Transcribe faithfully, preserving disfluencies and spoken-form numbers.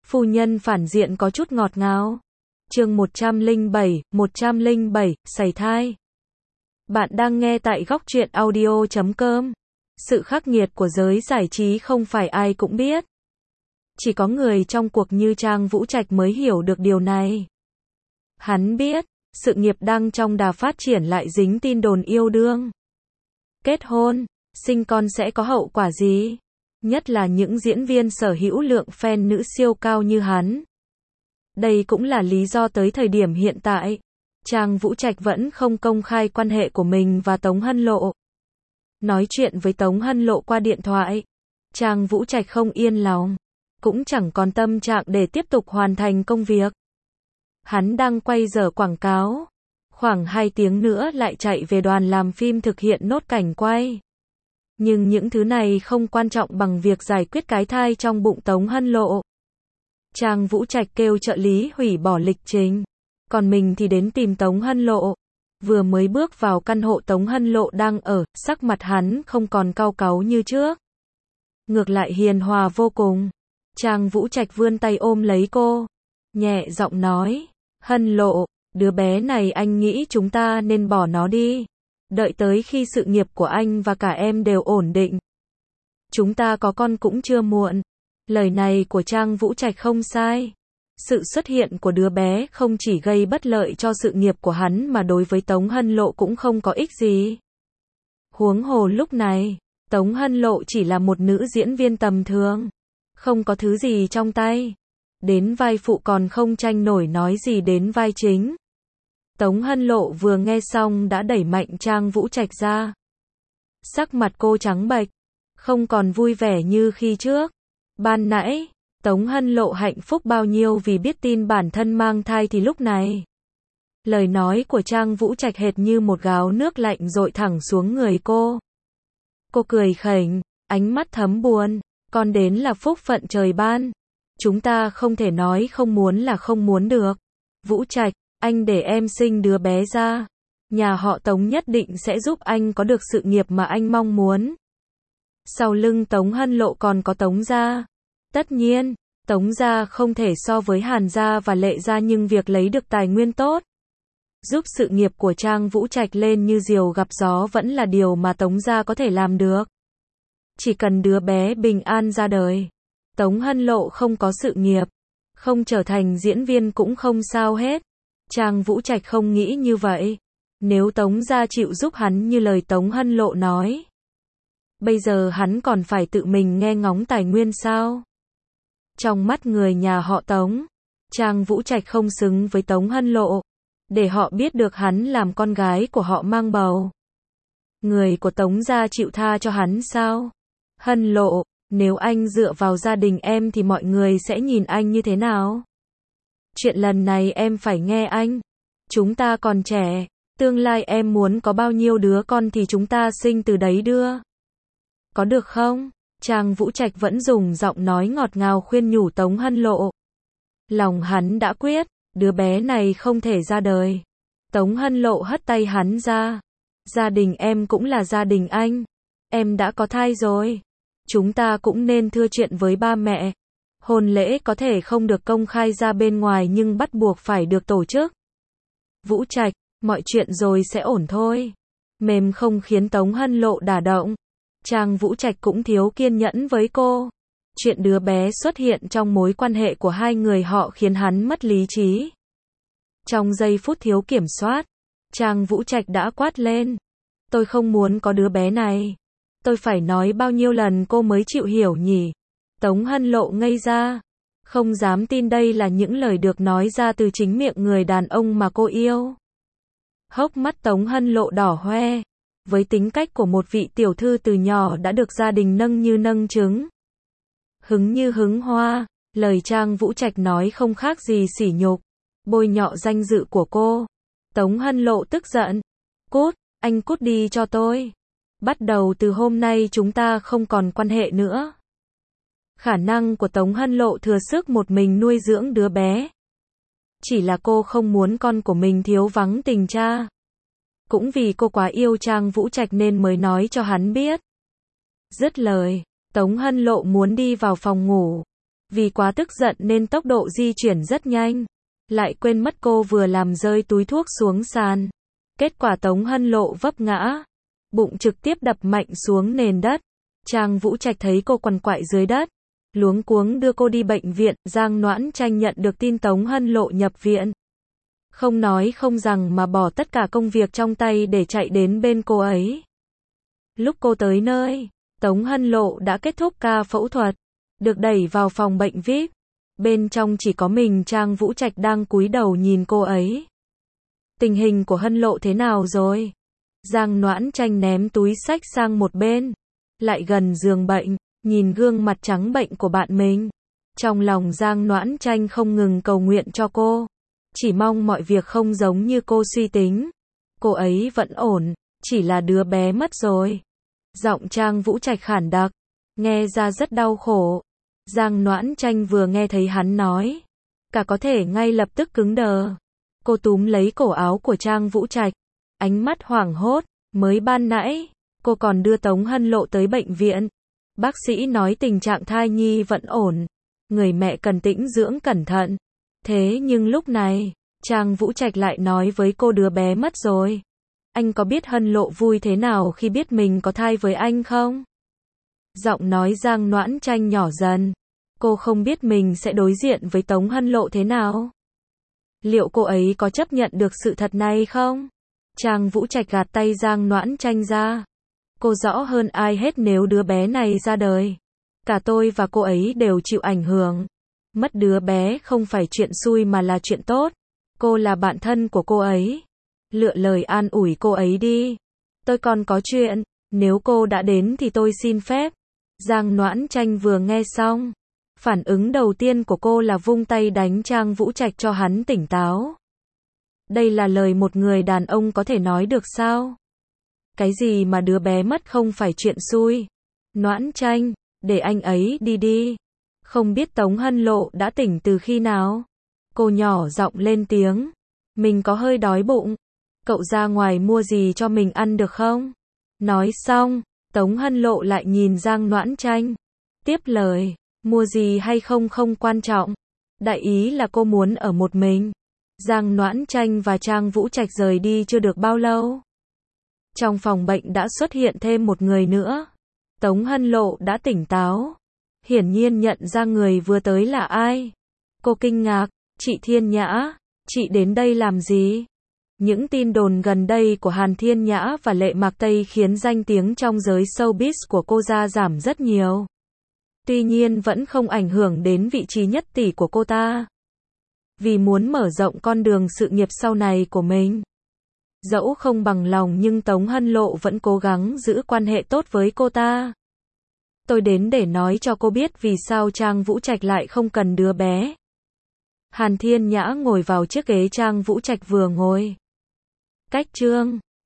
Phu nhân phản diện có chút ngọt ngào. Chương một trăm lẻ bảy, một trăm lẻ bảy, sảy thai. Bạn đang nghe tại góc truyện audio chấm com. Sự khắc nghiệt của giới giải trí không phải ai cũng biết. Chỉ có người trong cuộc như Trang Vũ Trạch mới hiểu được điều này. Hắn biết, sự nghiệp đang trong đà phát triển lại dính tin đồn yêu đương. Kết hôn, sinh con sẽ có hậu quả gì? Nhất là những diễn viên sở hữu lượng fan nữ siêu cao như hắn. Đây cũng là lý do tới thời điểm hiện tại, Trang Vũ Trạch vẫn không công khai quan hệ của mình và Tống Hân Lộ. Nói chuyện với Tống Hân Lộ qua điện thoại, Trang Vũ Trạch không yên lòng, cũng chẳng còn tâm trạng để tiếp tục hoàn thành công việc. Hắn đang quay giờ quảng cáo, khoảng hai tiếng nữa lại chạy về đoàn làm phim thực hiện nốt cảnh quay. Nhưng những thứ này không quan trọng bằng việc giải quyết cái thai trong bụng Tống Hân Lộ. Trang Vũ Trạch kêu trợ lý hủy bỏ lịch trình, còn mình thì đến tìm Tống Hân Lộ. Vừa mới bước vào căn hộ Tống Hân Lộ đang ở, sắc mặt hắn không còn cau cáu như trước. Ngược lại hiền hòa vô cùng. Trang Vũ Trạch vươn tay ôm lấy cô, nhẹ giọng nói, Hân Lộ, đứa bé này anh nghĩ chúng ta nên bỏ nó đi. Đợi tới khi sự nghiệp của anh và cả em đều ổn định, chúng ta có con cũng chưa muộn. Lời này của Trang Vũ Trạch không sai. Sự xuất hiện của đứa bé không chỉ gây bất lợi cho sự nghiệp của hắn mà đối với Tống Hân Lộ cũng không có ích gì. Huống hồ lúc này, Tống Hân Lộ chỉ là một nữ diễn viên tầm thường, không có thứ gì trong tay. Đến vai phụ còn không tranh nổi nói gì đến vai chính. Tống Hân Lộ vừa nghe xong đã đẩy mạnh Trang Vũ Trạch ra. Sắc mặt cô trắng bệch, không còn vui vẻ như khi trước. Ban nãy, Tống Hân Lộ hạnh phúc bao nhiêu vì biết tin bản thân mang thai thì lúc này. Lời nói của Trang Vũ Trạch hệt như một gáo nước lạnh dội thẳng xuống người cô. Cô cười khỉnh, ánh mắt thấm buồn, con đến là phúc phận trời ban. Chúng ta không thể nói không muốn là không muốn được. Vũ Trạch, anh để em sinh đứa bé ra. Nhà họ Tống nhất định sẽ giúp anh có được sự nghiệp mà anh mong muốn. Sau lưng Tống Hân Lộ còn có Tống gia. Tất nhiên, Tống gia không thể so với Hàn gia và Lệ gia, nhưng việc lấy được tài nguyên tốt, giúp sự nghiệp của Trang Vũ Trạch lên như diều gặp gió vẫn là điều mà Tống gia có thể làm được. Chỉ cần đứa bé bình an ra đời, Tống Hân Lộ không có sự nghiệp, không trở thành diễn viên cũng không sao hết. Trang Vũ Trạch không nghĩ như vậy. Nếu Tống gia chịu giúp hắn như lời Tống Hân Lộ nói, bây giờ hắn còn phải tự mình nghe ngóng tài nguyên sao? Trong mắt người nhà họ Tống, Trang Vũ Trạch không xứng với Tống Hân Lộ. Để họ biết được hắn làm con gái của họ mang bầu. Người của Tống gia chịu tha cho hắn sao? Hân Lộ, nếu anh dựa vào gia đình em thì mọi người sẽ nhìn anh như thế nào? Chuyện lần này em phải nghe anh. Chúng ta còn trẻ, tương lai em muốn có bao nhiêu đứa con thì chúng ta sinh từ đấy đưa. Có được không? Trang Vũ Trạch vẫn dùng giọng nói ngọt ngào khuyên nhủ Tống Hân Lộ. Lòng hắn đã quyết, đứa bé này không thể ra đời. Tống Hân Lộ hất tay hắn ra. Gia đình em cũng là gia đình anh. Em đã có thai rồi. Chúng ta cũng nên thưa chuyện với ba mẹ. Hôn lễ có thể không được công khai ra bên ngoài nhưng bắt buộc phải được tổ chức. Vũ Trạch, mọi chuyện rồi sẽ ổn thôi. Mềm không khiến Tống Hân Lộ đả động. Trang Vũ Trạch cũng thiếu kiên nhẫn với cô. Chuyện đứa bé xuất hiện trong mối quan hệ của hai người họ khiến hắn mất lý trí. Trong giây phút thiếu kiểm soát, Trang Vũ Trạch đã quát lên. Tôi không muốn có đứa bé này. Tôi phải nói bao nhiêu lần cô mới chịu hiểu nhỉ? Tống Hân Lộ ngây ra. Không dám tin đây là những lời được nói ra từ chính miệng người đàn ông mà cô yêu. Hốc mắt Tống Hân Lộ đỏ hoe. Với tính cách của một vị tiểu thư từ nhỏ đã được gia đình nâng như nâng trứng, hứng như hứng hoa, lời Trang Vũ Trạch nói không khác gì sỉ nhục, bôi nhọ danh dự của cô. Tống Hân Lộ tức giận. Cút, anh cút đi cho tôi. Bắt đầu từ hôm nay chúng ta không còn quan hệ nữa. Khả năng của Tống Hân Lộ thừa sức một mình nuôi dưỡng đứa bé. Chỉ là cô không muốn con của mình thiếu vắng tình cha. Cũng vì cô quá yêu Trang Vũ Trạch nên mới nói cho hắn biết. Dứt lời, Tống Hân Lộ muốn đi vào phòng ngủ. Vì quá tức giận nên tốc độ di chuyển rất nhanh. Lại quên mất cô vừa làm rơi túi thuốc xuống sàn. Kết quả Tống Hân Lộ vấp ngã. Bụng trực tiếp đập mạnh xuống nền đất. Trang Vũ Trạch thấy cô quằn quại dưới đất. Luống cuống đưa cô đi bệnh viện. Giang Noãn Tranh nhận được tin Tống Hân Lộ nhập viện. Không nói không rằng mà bỏ tất cả công việc trong tay để chạy đến bên cô ấy. Lúc cô tới nơi, Tống Hân Lộ đã kết thúc ca phẫu thuật. Được đẩy vào phòng bệnh vi ai pi. Bên trong chỉ có mình Trang Vũ Trạch đang cúi đầu nhìn cô ấy. Tình hình của Hân Lộ thế nào rồi? Giang Noãn Tranh ném túi xách sang một bên. Lại gần giường bệnh, nhìn gương mặt trắng bệnh của bạn mình. Trong lòng Giang Noãn Tranh không ngừng cầu nguyện cho cô. Chỉ mong mọi việc không giống như cô suy tính. Cô ấy vẫn ổn, chỉ là đứa bé mất rồi. Giọng Trang Vũ Trạch khản đặc, nghe ra rất đau khổ. Giang Noãn Tranh vừa nghe thấy hắn nói, cả có thể ngay lập tức cứng đờ. Cô túm lấy cổ áo của Trang Vũ Trạch, ánh mắt hoảng hốt, mới ban nãy, cô còn đưa Tống Hân Lộ tới bệnh viện. Bác sĩ nói tình trạng thai nhi vẫn ổn, người mẹ cần tĩnh dưỡng cẩn thận. Thế nhưng lúc này, Trang Vũ Trạch lại nói với cô đứa bé mất rồi. Anh có biết Hân Lộ vui thế nào khi biết mình có thai với anh không? Giọng nói Giang Noãn Tranh nhỏ dần. Cô không biết mình sẽ đối diện với Tống Hân Lộ thế nào. Liệu cô ấy có chấp nhận được sự thật này không? Trang Vũ Trạch gạt tay Giang Noãn Tranh ra. Cô rõ hơn ai hết nếu đứa bé này ra đời. Cả tôi và cô ấy đều chịu ảnh hưởng. Mất đứa bé không phải chuyện xui mà là chuyện tốt. Cô là bạn thân của cô ấy. Lựa lời an ủi cô ấy đi. Tôi còn có chuyện. Nếu cô đã đến thì tôi xin phép. Giang Noãn Tranh vừa nghe xong. Phản ứng đầu tiên của cô là vung tay đánh Trang Vũ Trạch cho hắn tỉnh táo. Đây là lời một người đàn ông có thể nói được sao? Cái gì mà đứa bé mất không phải chuyện xui. Noãn Tranh, để anh ấy đi đi. Không biết Tống Hân Lộ đã tỉnh từ khi nào? Cô nhỏ giọng lên tiếng. Mình có hơi đói bụng. Cậu ra ngoài mua gì cho mình ăn được không? Nói xong, Tống Hân Lộ lại nhìn Giang Noãn Tranh. Tiếp lời, mua gì hay không không quan trọng. Đại ý là cô muốn ở một mình. Giang Noãn Tranh và Trang Vũ Trạch rời đi chưa được bao lâu. Trong phòng bệnh đã xuất hiện thêm một người nữa. Tống Hân Lộ đã tỉnh táo. Hiển nhiên nhận ra người vừa tới là ai. Cô kinh ngạc, chị Thiên Nhã, chị đến đây làm gì? Những tin đồn gần đây của Hàn Thiên Nhã và Lệ Mạc Tây khiến danh tiếng trong giới showbiz của cô ra giảm rất nhiều. Tuy nhiên vẫn không ảnh hưởng đến vị trí nhất tỷ của cô ta. Vì muốn mở rộng con đường sự nghiệp sau này của mình. Dẫu không bằng lòng nhưng Tống Hân Lộ vẫn cố gắng giữ quan hệ tốt với cô ta. Tôi đến để nói cho cô biết vì sao Trang Vũ Trạch lại không cần đứa bé. Hàn Thiên Nhã ngồi vào chiếc ghế Trang Vũ Trạch vừa ngồi. Cách chương